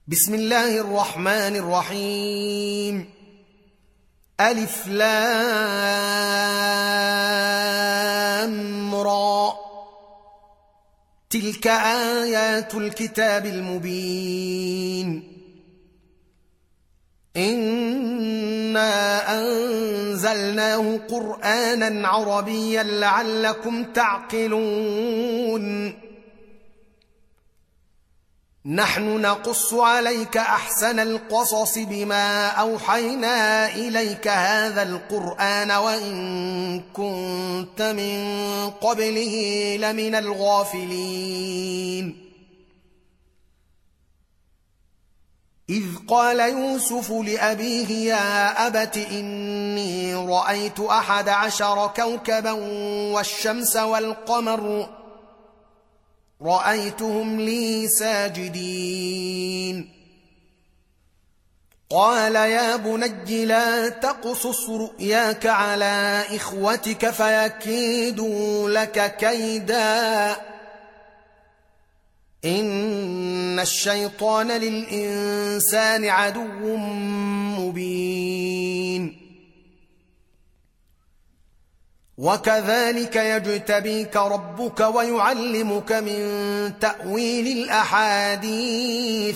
بسم الله الرحمن الرحيم. ألف لام را. تلك آيات الكتاب المبين. إنا أنزلناه قرآنا عربيا لعلكم تعقلون. نحن نقص عليك أحسن القصص بما أوحينا إليك هذا القرآن وإن كنت من قبله لمن الغافلين. إذ قال يوسف لأبيه يا أبت إني رأيت 11 كوكبا والشمس والقمر رأيتهم لي ساجدين. قال يا بني لا تقصص رؤياك على إخوتك فيكيدوا لك كيدا إن الشيطان للإنسان عدو مبين. وكذلك يجتبيك ربك ويعلمك من تأويل الأحاديث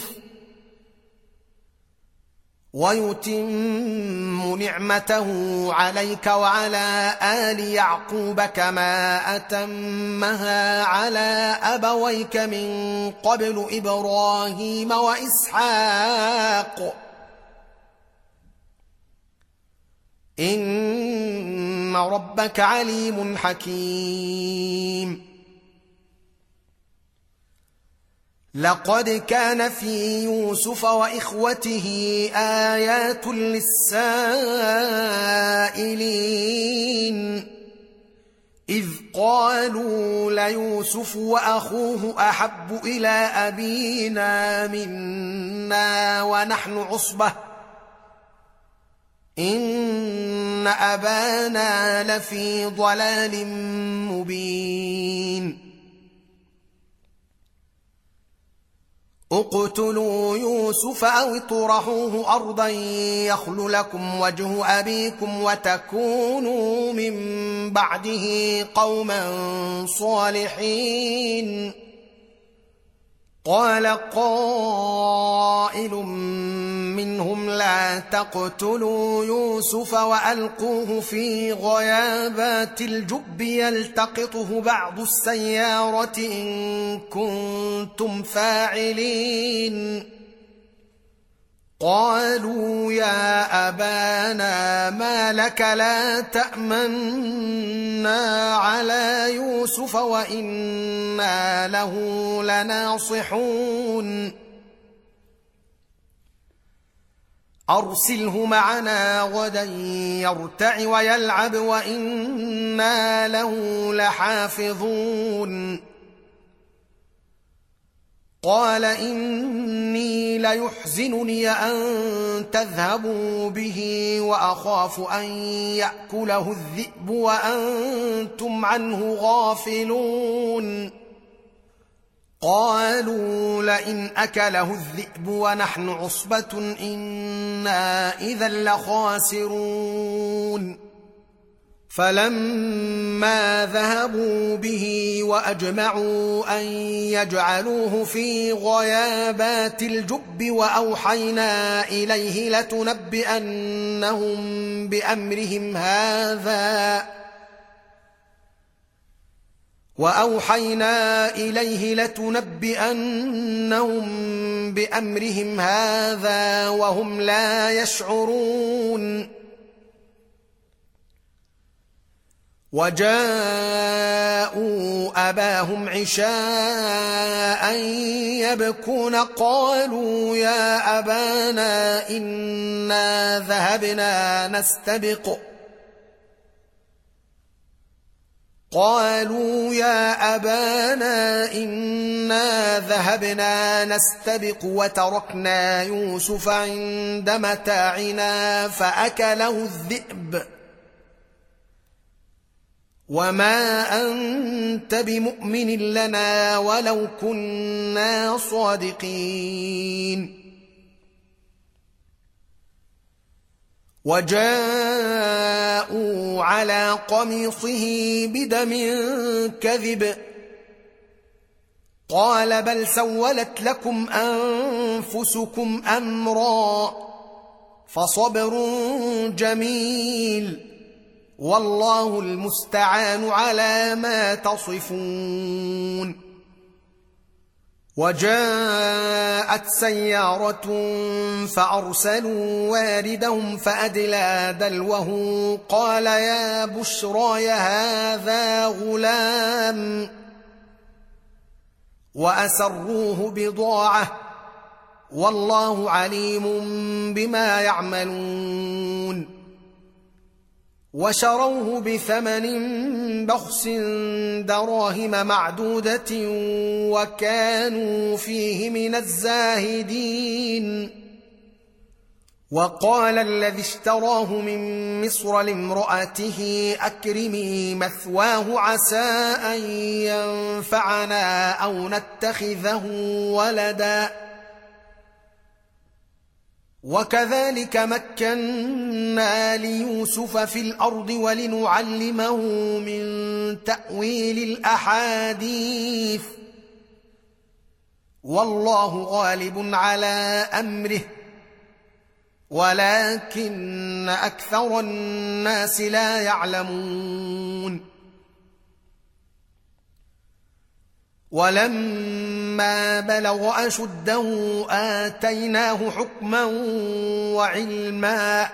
ويتم نعمته عليك وعلى آل يعقوب كما أتمها على أبويك من قبل إبراهيم وإسحاق إن ربك عليم حكيم. لقد كان في يوسف وإخوته آيات للسائلين إذ قالوا ليوسف وأخوه أحب إلى أبينا منا ونحن عصبة إن أبانا لفي ضلال مبين. اقتلوا يوسف أو اطرحوه أرضا يخل لكم وجه أبيكم وتكونوا من بعده قوما صالحين. قال قائل منهم لا تقتلوا يوسف وألقوه في غيابات الجب يلتقطه بعض السيارة إن كنتم فاعلين. قالوا يا أبانا ما لك لا تأمنا على يوسف وإنا له لناصحون. أرسله معنا غدا يرتع ويلعب وإنا له لحافظون. قال إني ليحزنني أن تذهبوا به وأخاف أن يأكله الذئب وأنتم عنه غافلون. قالوا لئن أكله الذئب ونحن عصبة إنا إذا لخاسرون. فلما ذهبوا به وأجمعوا أن يجعلوه في غيابات الجب وأوحينا إليه لتنبئنهم بأمرهم هذا وهم لا يشعرون. وجاءوا أباهم عشاء يبكون قالوا يا أبانا إنا ذهبنا نستبق وتركنا يوسف عند متاعنا فأكله الذئب وما أنت بمؤمن لنا ولو كنا صادقين وجاءوا على قميصه بدم كذب قال بل سولت لكم أنفسكم أمرا فصبر جميل والله المستعان على ما تصفون. وجاءت سيارة فأرسلوا واردهم فأدلى دلوه قال يا بشرى هذا غلام وأسروه بضاعة والله عليم بما يعملون. وشروه بثمن بخس دراهم معدودة وكانوا فيه من الزاهدين. وقال الذي اشتراه من مصر لامرأته أكرمي مثواه عسى أن ينفعنا أو نتخذه ولدا وكذلك مكنا ليوسف في الأرض ولنعلمه من تأويل الأحاديث والله غالب على أمره ولكن أكثر الناس لا يعلمون. ولما بلغ أشده آتيناه حكما وعلما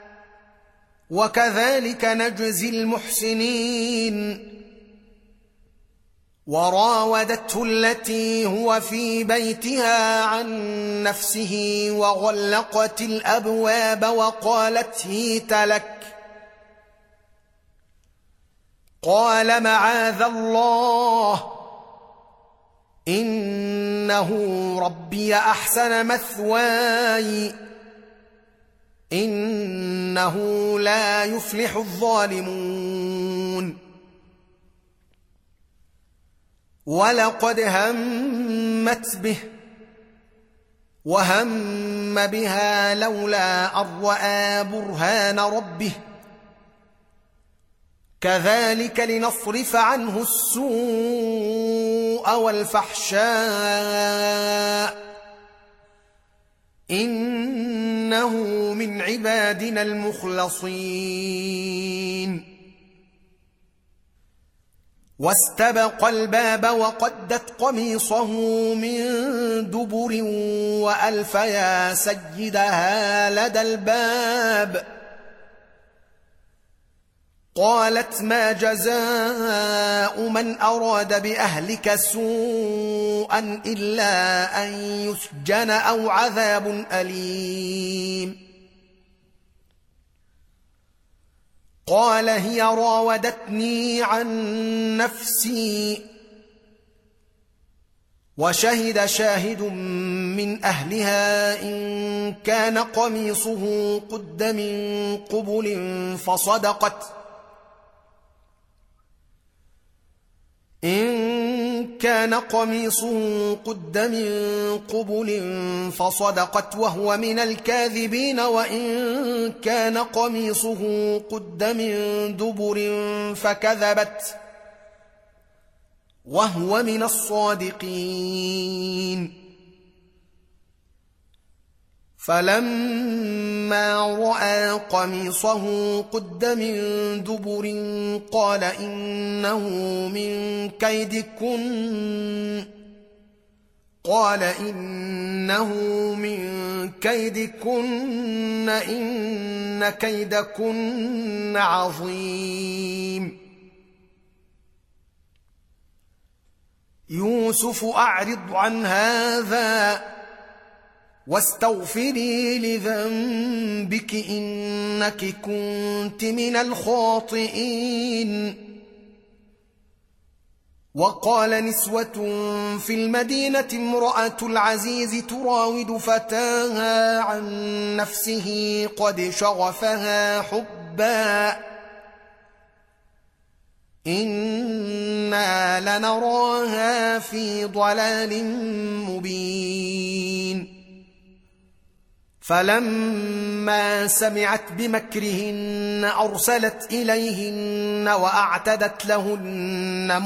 وكذلك نجزي المحسنين. وراودته التي هو في بيتها عن نفسه وغلقت الأبواب وقالت هيت لك قال معاذ الله إنه ربي أحسن مثواي إنه لا يفلح الظالمون. ولقد همت به وهم بها لولا أن رأى برهان ربه كذلك لنصرف عنه السوء والفحشاء إنه من عبادنا المخلصين. واستبق الباب وقدت قميصه من دبر وألف يا سيدها لدى الباب قالت ما جزاء من أراد بأهلك سوءا إلا أن يسجن أو عذاب أليم. قال هي راودتني عن نفسي وشهد شاهد من أهلها إن كان قميصه قد من قبل فصدقت وهو من الكاذبين وإن كان قميصه قد من دبر فكذبت وهو من الصادقين. فلما رأى قميصه قد من دبر قال إنه من كيدكن إن كيدكن عظيم. يوسف أعرض عن هذا واستغفري لذنبك إنك كنت من الخاطئين. وقال نسوة في المدينة امرأة العزيز تراود فتاها عن نفسه قد شغفها حبا إنا لنراها في ضلال مبين. فلما سمعت بمكرهن أرسلت إليهن وأعتدت لهن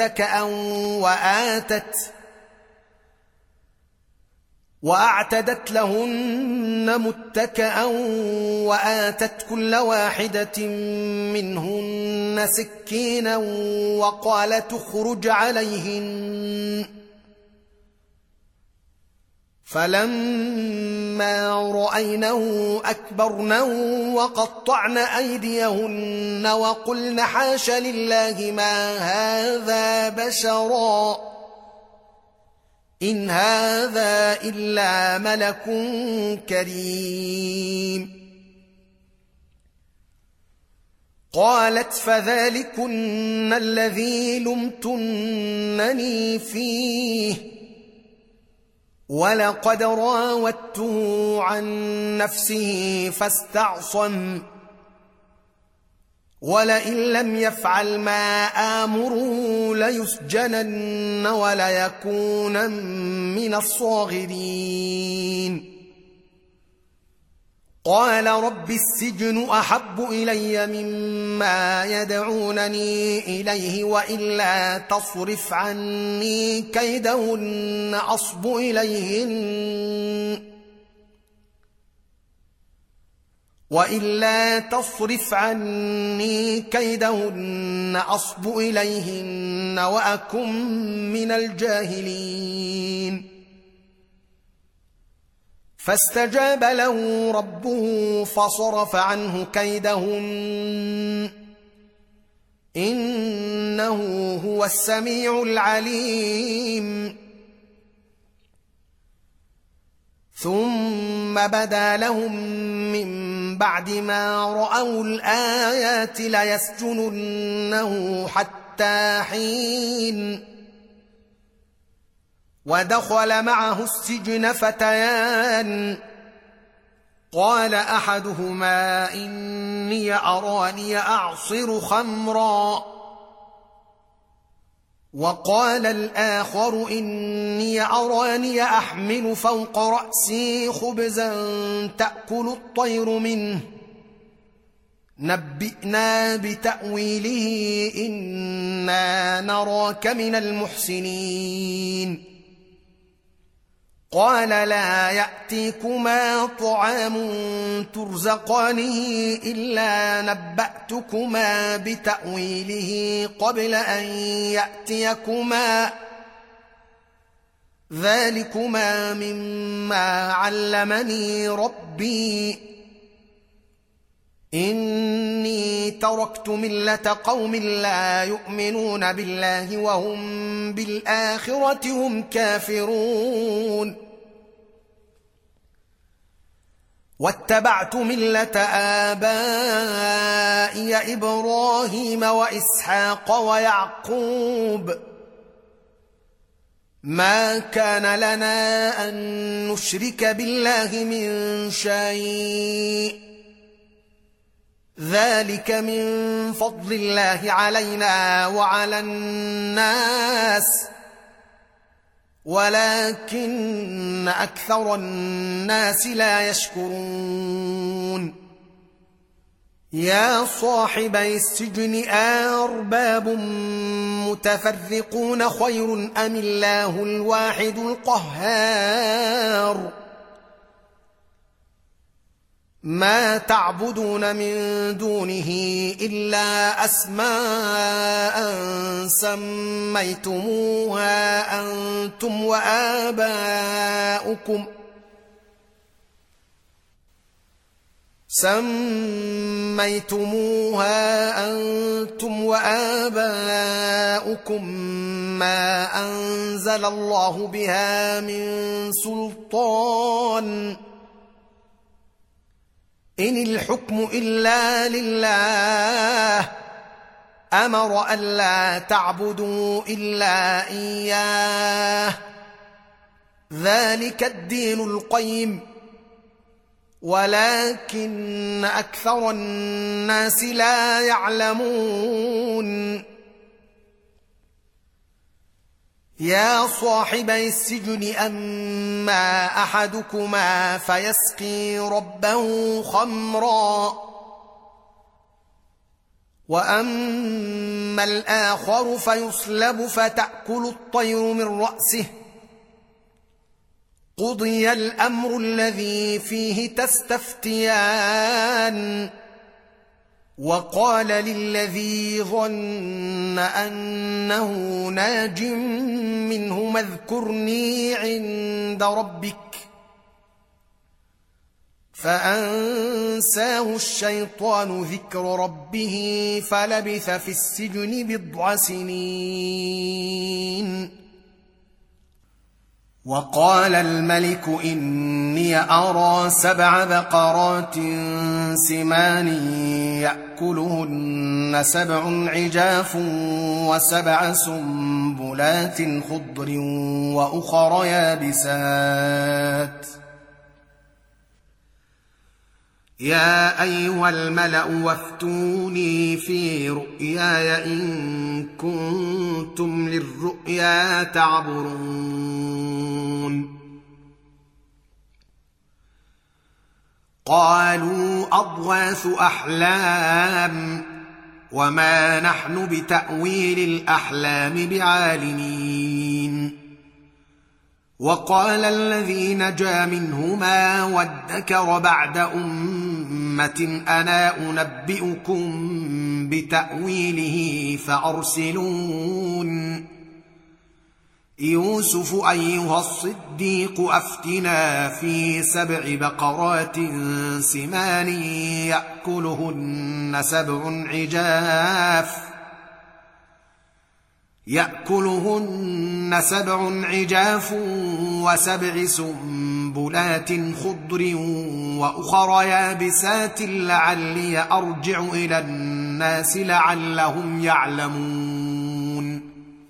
متكأ وآتت كل واحدة منهن سكينا وقالت اخرج عليهن. فلما رأينه أكبرنه وقطعن أيديهن وقلن حاش لله ما هذا بشرا إن هذا إلا ملك كريم. قالت فذلكن الذي لمتنني فيه ولقد راودته عن نفسه فاستعصم ولئن لم يفعل ما آمره ليسجنن وليكونن من الصاغرين. قال رب السجن أحب إلي مما يدعونني إليه وإلا تصرف عني كيدهن أصب إليهن وأكن من الجاهلين. فاستجاب له ربه فصرف عنه كيدهن إنه هو السميع العليم. ثم بدا لهم من بعد ما رأوا الآيات ليسجننه حتى حين. ودخل معه السجن فتيان قال أحدهما إني أراني أعصر خمرا وقال الآخر إني أراني أحمل فوق رأسي خبزا تأكل الطير منه نبئنا بتأويله إنا نراك من المحسنين. قال لا يأتيكما طعام ترزقانه إلا نبأتكما بتأويله قبل أن يأتيكما ذلكما مما علمني ربي إني تركت ملة قوم لا يؤمنون بالله وهم بالآخرة هم كافرون واتبعت ملة آبائي إبراهيم وإسحاق ويعقوب ما كان لنا أن نشرك بالله من شيء ذلك من فضل الله علينا وعلى الناس ولكن أكثر الناس لا يشكرون. يا صاحبي السجن أرباب متفرقون خير أم الله الواحد القهار ما تعبدون من دونه إلا أسماء سميتموها أنتم وآباؤكم ما أنزل الله بها من سلطان إن الحكم إلا لله أمر ألا تعبدوا إلا إياه ذلك الدين القيم ولكن أكثر الناس لا يعلمون. يا صاحبي السجن أما أحدكما فيسقي ربه خمرا وأما الآخر فيصلب فتأكل الطير من رأسه قضي الأمر الذي فيه تستفتيان وقال للذي ظن أنه ناج منهما اذكرني عند ربك فأنساه الشيطان ذكر ربه فلبث في السجن 10 سنين. وقال الملك إني أرى 7 بقرات سمان يأكلهن 7 عجاف و7 سنبلات خضر وأخر يابسات يا أيها الملأ وافتوني في رؤياي إن كنتم للرؤيا تعبرون. قالوا أضغاث أحلام وما نحن بتأويل الأحلام بعالمين. وقال الذي نجا منهما وادكر بعد أمة أنا أنبئكم بتأويله فأرسلون. يوسف أيها الصديق أفتنا في 7 بقرات سمان يأكلهن 7 عجاف و7 سنبلات خضر وأخر يابسات لعلي أرجع إلى الناس لعلهم يعلمون.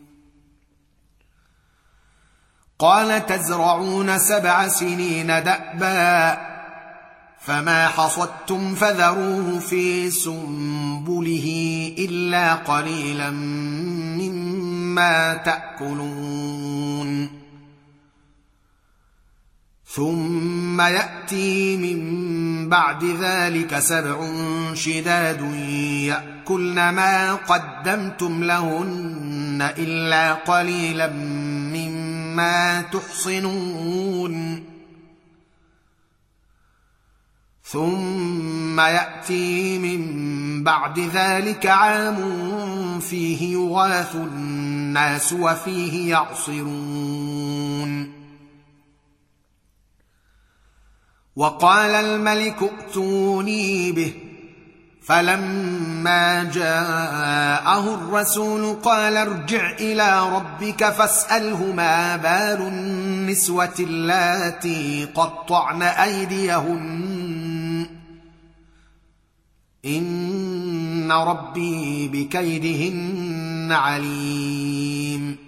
قال تزرعون 7 سنين دأبا فما حصدتم فذروه في سنبله إلا قليلا مما تأكلون. ثم يأتي من بعد ذلك 7 شداد يأكلن ما قدمتم لهن إلا قليلا مما تحصنون. ثم يأتي من بعد ذلك عام فيه يغاث الناس وفيه يعصرون. وقال الملك ائتوني به فلما جاءه الرسول قال ارجع إلى ربك فاسأله ما بال النسوة اللاتي قطعن أيديهن إن ربي بكيدهن عليم.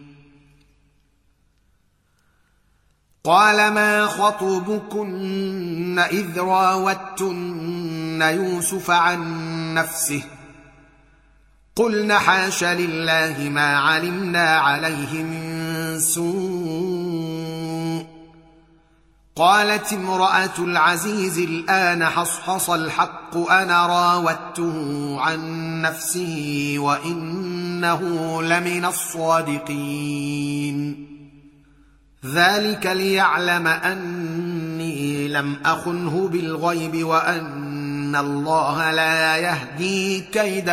قال ما خطبكن إذ راوتن يوسف عن نفسه قلن حاش لله ما علمنا عليه من سوء. قالت امرأة العزيز الآن حصحص الحق أنا راودته عن نفسه وإنه لمن الصادقين. ذلك ليعلم أني لم أخنه بالغيب وأن الله لا يهدي كيد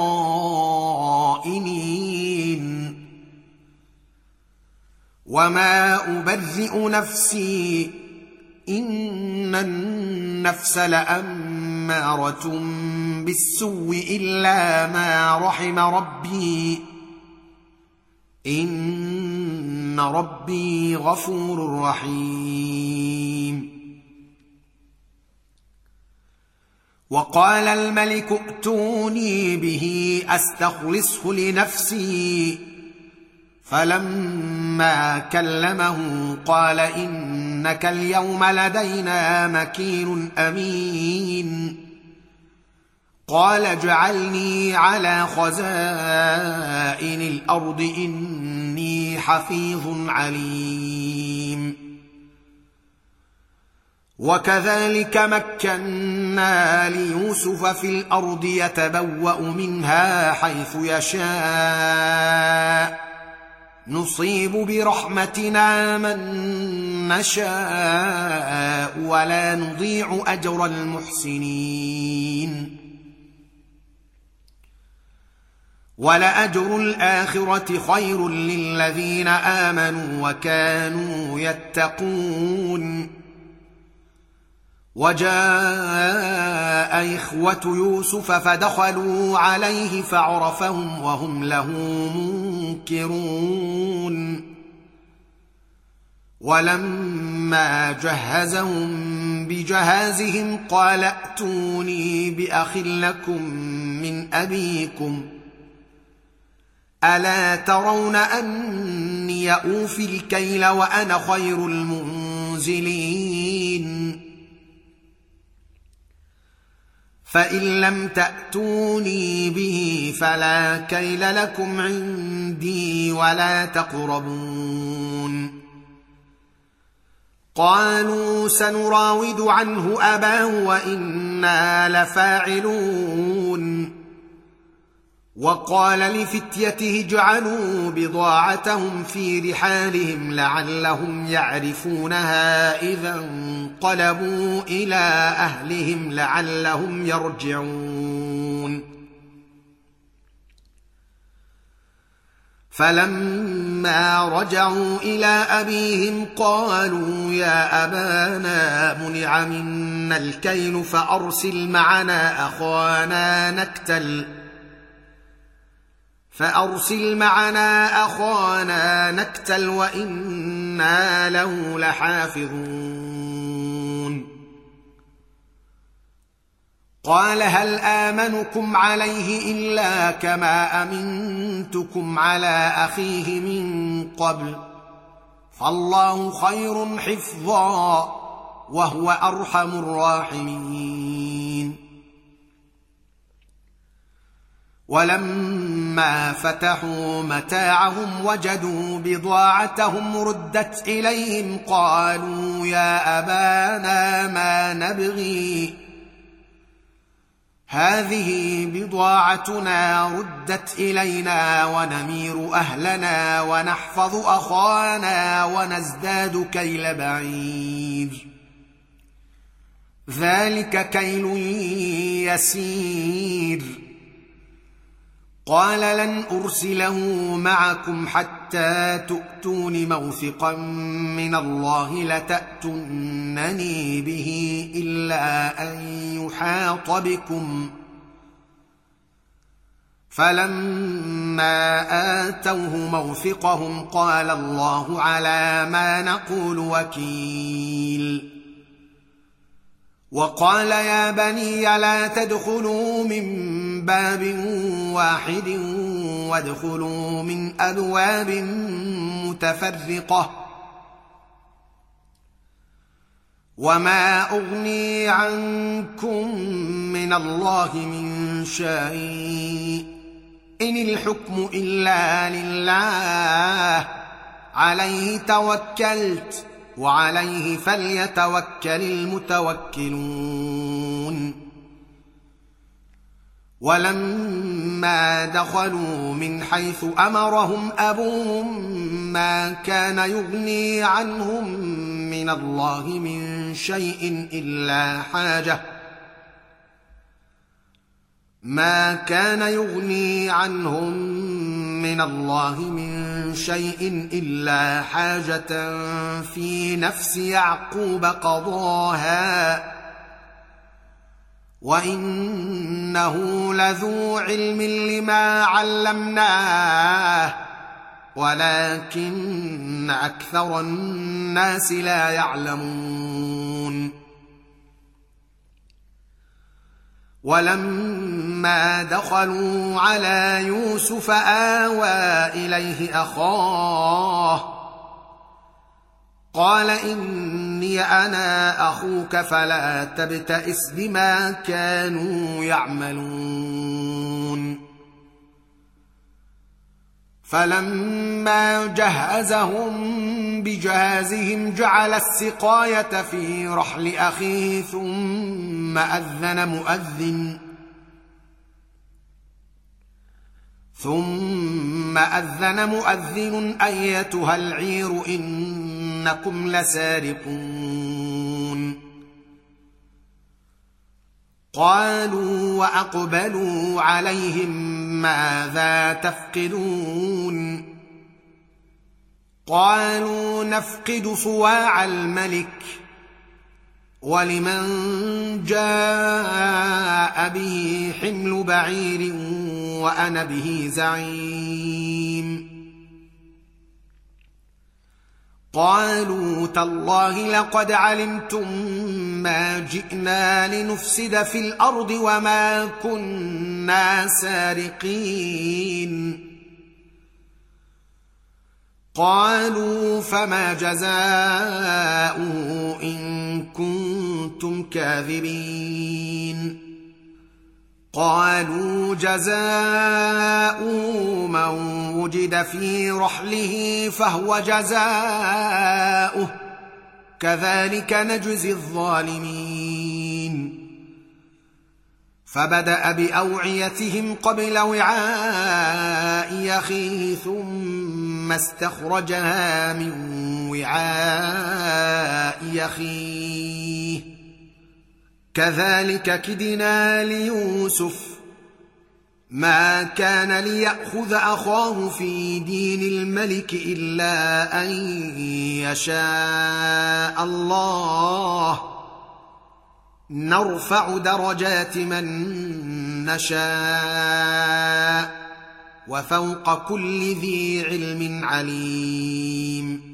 الخائنين. وما أبرئ نفسي إن النفس لأمارة بالسوء إلا ما رحم ربي إن ربي غفور رحيم. وقال الملك ائتوني به أستخلصه لنفسي فلما كلمه قال إنك اليوم لدينا مكين أمين. قال اجعلني على خزائن الأرض إني حفيظ عليم. وكذلك مكنا ليوسف في الأرض يتبوأ منها حيث يشاء نصيب برحمتنا من نشاء ولا نضيع أجر المحسنين. ولأجر الآخرة خير للذين آمنوا وكانوا يتقون. وجاء إخوة يوسف فدخلوا عليه فعرفهم وهم له منكرون. ولما جهزهم بجهازهم قال ائتوني بأخ لكم من أبيكم ألا ترون أني أوفي الكيل وأنا خير المنزلين. فإن لم تأتوني به فلا كيل لكم عندي ولا تقربون. قالوا سنراود عنه أباه وإنا لفاعلون. وقال لفتيته اجعلوا بضاعتهم في رحالهم لعلهم يعرفونها إذا انقلبوا إلى أهلهم لعلهم يرجعون. فلما رجعوا إلى أبيهم قالوا يا أبانا منع منا الكيل فأرسل معنا أخانا نكتل وإنا له لحافظون. قال هل آمنكم عليه إلا كما أمنتكم على أخيه من قبل فالله خير حفظا وهو أرحم الراحمين. ولما فتحوا متاعهم وجدوا بضاعتهم ردت إليهم قالوا يا أبانا ما نبغي هذه بضاعتنا ردت إلينا ونمير أهلنا ونحفظ أخانا ونزداد كيل بعير ذلك كيل يسير. قال لن أرسله معكم حتى تؤتون موثقا من الله لتأتونني به إلا أن يحاط بكم. فلما آتوه موثقهم قال الله على ما نقول وكيل. وقال يا بني لا تدخلوا من باب واحد وادخلوا من أبواب متفرقة وما أغني عنكم من الله من شيء إن الحكم إلا لله عليه توكلت وعليه فليتوكل المتوكلون. ولما دخلوا من حيث أمرهم أبوهم ما كان يغني عنهم من الله من شيء إلا حاجة في نفس يعقوب قضاها وإنه لذو علم لما علمناه ولكن أكثر الناس لا يعلمون. ولما دخلوا على يوسف آوى إليه أخاه قال إني أنا أخوك فلا تبتئس بما كانوا يعملون. فلما جهزهم بجهازهم جعل السقاية في رحل أخيه ثم أذن مؤذن أيتها العير إنكم لسارقون قالوا وأقبلوا عليهم ماذا تفقدون قالوا نفقد صواع الملك ولمن جاء به حمل بعير وأنا به زعيم قالوا تالله لقد علمتم ما جئنا لنفسد في الأرض وما كنا سارقين قالوا فما جزاؤه إن كنتم كاذبين قالوا جزاؤه من وجد في رحله فهو جزاؤه كذلك نجزي الظالمين فبدأ بأوعيتهم قبل وعاء أخيه ثم استخرجها من وعاء أخيه كذلك كدنا ليوسف ما كان ليأخذ أخاه في دين الملك إلا أن يشاء الله نرفع درجات من نشاء وفوق كل ذي علم عليم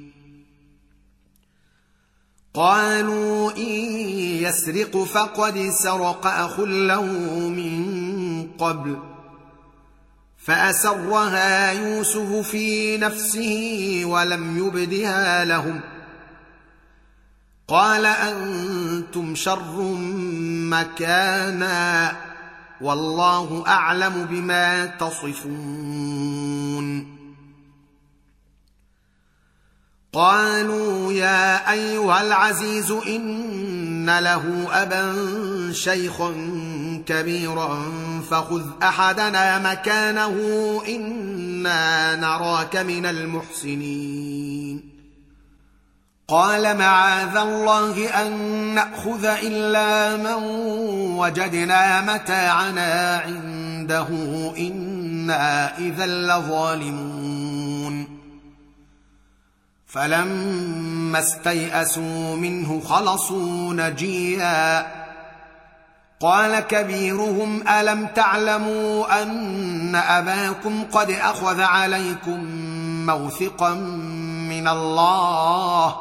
قالوا إن يسرق فقد سرق أخ له من قبل فأسرها يوسف في نفسه ولم يبدها لهم قال أنتم شر مكانا والله أعلم بما تصفون قالوا يا أيها العزيز إن له أبا شيخا كبيرا فخذ أحدنا مكانه إنا نراك من المحسنين قال معاذ الله أن نأخذ إلا من وجدنا متاعنا عنده إنا إذا لظالمون فلما استيئسوا منه خلصوا نجيا قال كبيرهم ألم تعلموا أن أباكم قد أخذ عليكم موثقا من الله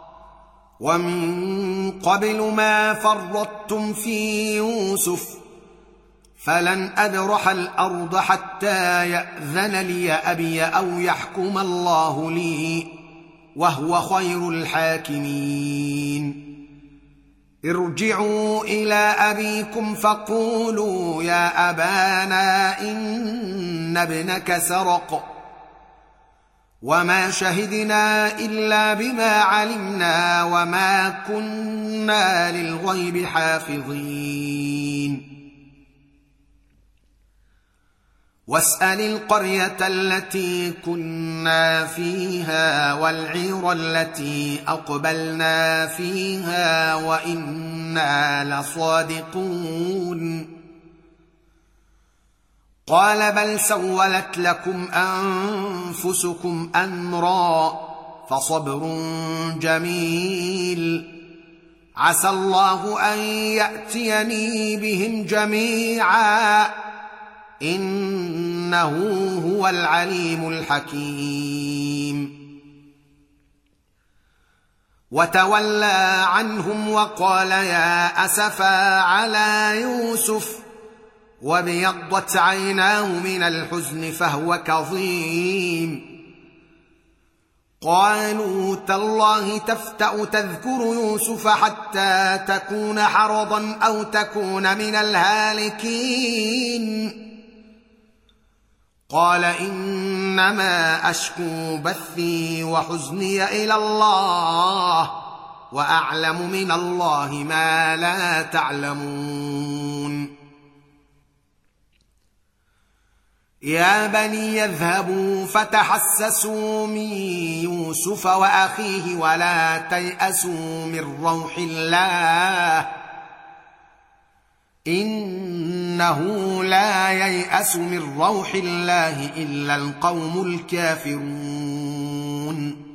ومن قبل ما فرطتم في يوسف فلن أبرح الأرض حتى يأذن لي أبي أو يحكم الله لي وهو خير الحاكمين ارجعوا إلى أبيكم فقولوا يا أبانا إن ابنك سرق وما شهدنا إلا بما علمنا وما كنا للغيب حافظين واسأل القرية التي كنا فيها والعير التي أقبلنا فيها وإنا لصادقون قال بل سولت لكم أنفسكم أمرا فصبر جميل عسى الله أن يأتيني بهم جميعا إنه هو العليم الحكيم وتولى عنهم وقال يا أسفا على يوسف وابيضت عيناه من الحزن فهو كظيم قالوا تالله تفتأ تذكر يوسف حتى تكون حرضا أو تكون من الهالكين قال إنما أشكو بثي وحزني إلى الله وأعلم من الله ما لا تعلمون. يا بني يذهبوا فتحسسوا من يوسف وأخيه ولا تيأسوا من روح الله إنه لا ييأس من روح الله إلا القوم الكافرون.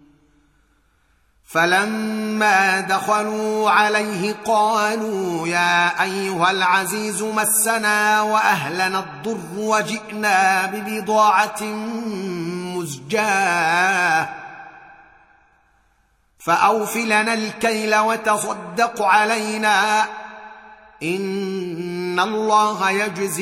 فلما دخلوا عليه قالوا يا أيها العزيز مسنا وأهلنا الضر وجئنا ببضاعة مزجاة فأوف لنا الكيل وتصدق علينا إن الله يجزي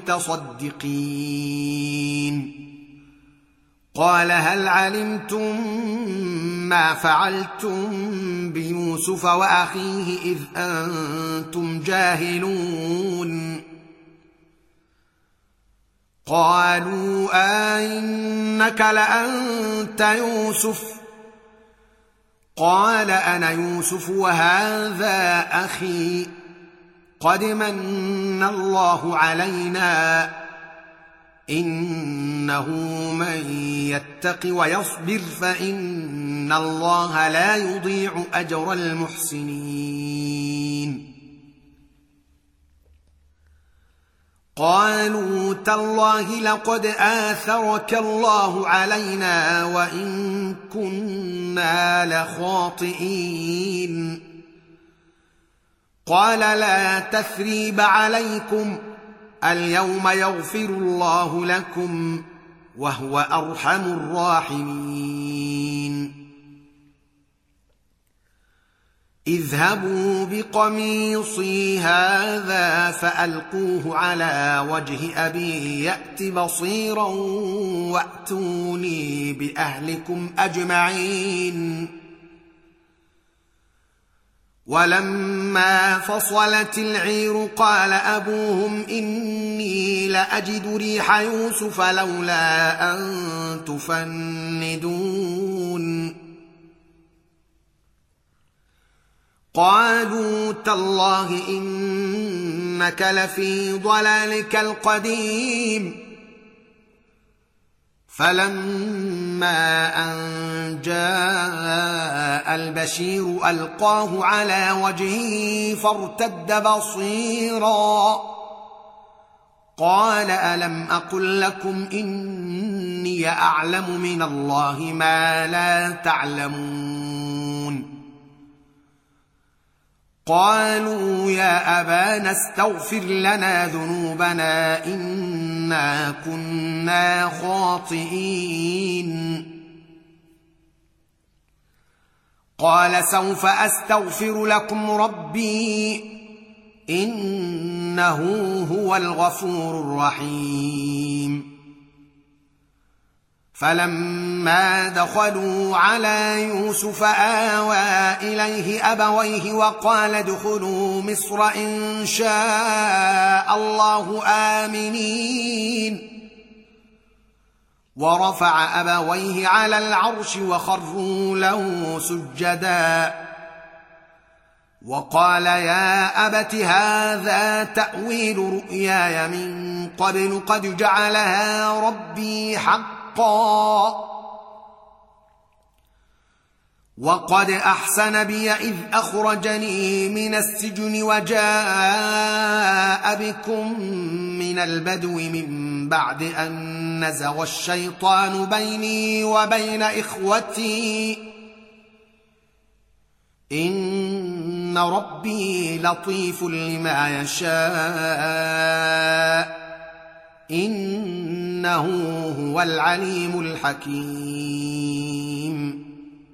المتصدقين. قال هل علمتم ما فعلتم بيوسف وأخيه إذ أنتم جاهلون؟ قالوا أئنك لأنت يوسف؟ قال أنا يوسف وهذا أخي قد من الله علينا إنه من يتق ويصبر فإن الله لا يضيع أجر المحسنين. قالوا تالله لقد آثرك الله علينا وإن كنا لخاطئين. قال لا تثريب عليكم اليوم يغفر الله لكم وهو أرحم الراحمين. اذهبوا بقميصي هذا فألقوه على وجه أبي يأت بصيرا وأتوني بأهلكم أجمعين. ولما فصلت العير قال أبوهم إني لأجد ريح يوسف لولا أن تفندون. قالوا تالله إنك لفي ضلالك القديم. فلما أن جاء البشير ألقاه على وجهه فارتد بصيرا قال ألم أقل لكم إني أعلم من الله ما لا تعلمون. قالوا يا أبانا استغفر لنا ذنوبنا إنا كنا خاطئين. قال سوف أستغفر لكم ربي إنه هو الغفور الرحيم. فلما دخلوا على يوسف آوى إليه أبويه وقال ادخلوا مصر إن شاء الله آمنين. ورفع أبويه على العرش وخروا له سجدا وقال يا أبت هذا تأويل رؤياي من قبل قد جعلها ربي حقا وقد أحسن بي إذ أخرجني من السجن وجاء بكم من البدو من بعد أن نزغ الشيطان بيني وبين إخوتي إن ربي لطيف لما يشاء إنه هو العليم الحكيم.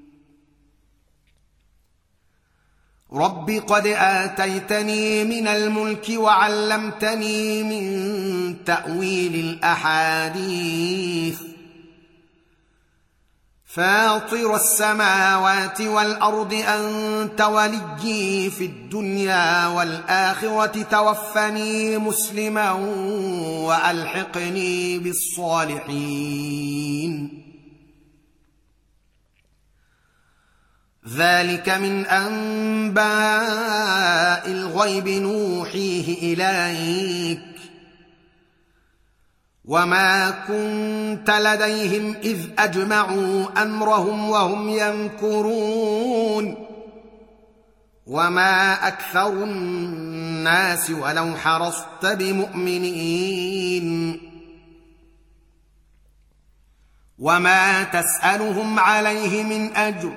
رب قد آتيتني من الملك وعلمتني من تأويل الأحاديث فاطر السماوات والأرض أنت وليي في الدنيا والآخرة توفني مسلما وألحقني بالصالحين ذلك من أنباء الغيب نوحيه إليك وما كنت لديهم إذ أجمعوا أمرهم وهم يمكرون وما أكثر الناس ولو حرصت بمؤمنين وما تسألهم عليه من أجر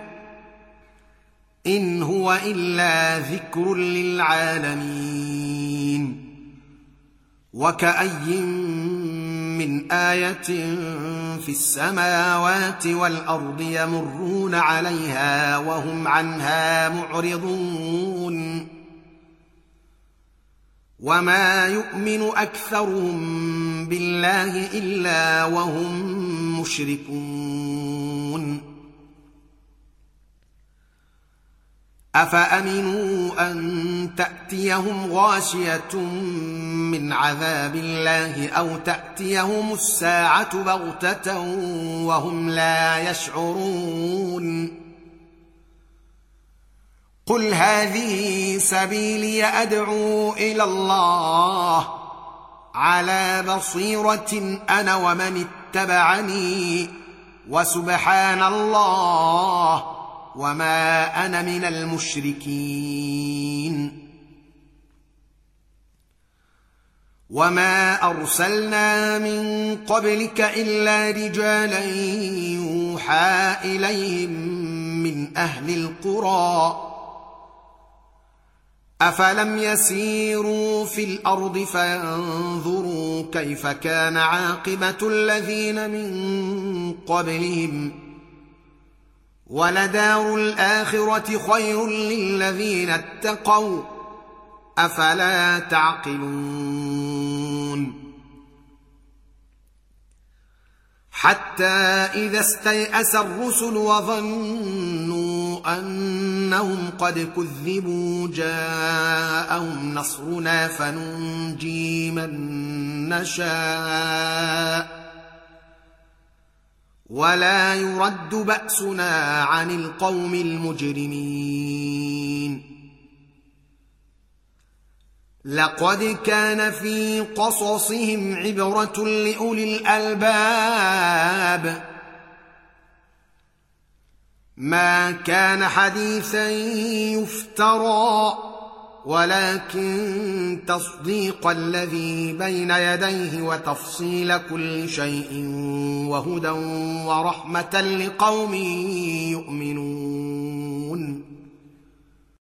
إن هو إلا ذكر للعالمين وكأي من آية في السماوات والأرض يمرون عليها وهم عنها معرضون وما يؤمن أكثرهم بالله إلا وهم مشركون أفأمنوا أن تأتيهم غاشية من عذاب الله أو تأتيهم الساعة بغتة وهم لا يشعرون قل هذه سبيلي أدعو إلى الله على بصيرة أنا ومن اتبعني وسبحان الله وما أنا من المشركين وما أرسلنا من قبلك إلا رجالا يوحى إليهم من أهل القرى أفلم يسيروا في الأرض فينظروا كيف كان عاقبة الذين من قبلهم ولدار الآخرة خير للذين اتقوا أفلا تعقلون حتى إذا استيأس الرسل وظنوا أنهم قد كذبوا جاءهم نصرنا فننجي من نشاء ولا يرد بأسنا عن القوم المجرمين لقد كان في قصصهم عبرة لأولي الألباب ما كان حديثا يفترى ولكن تصديق الذي بين يديه وتفصيل كل شيء وهدى ورحمة لقوم يؤمنون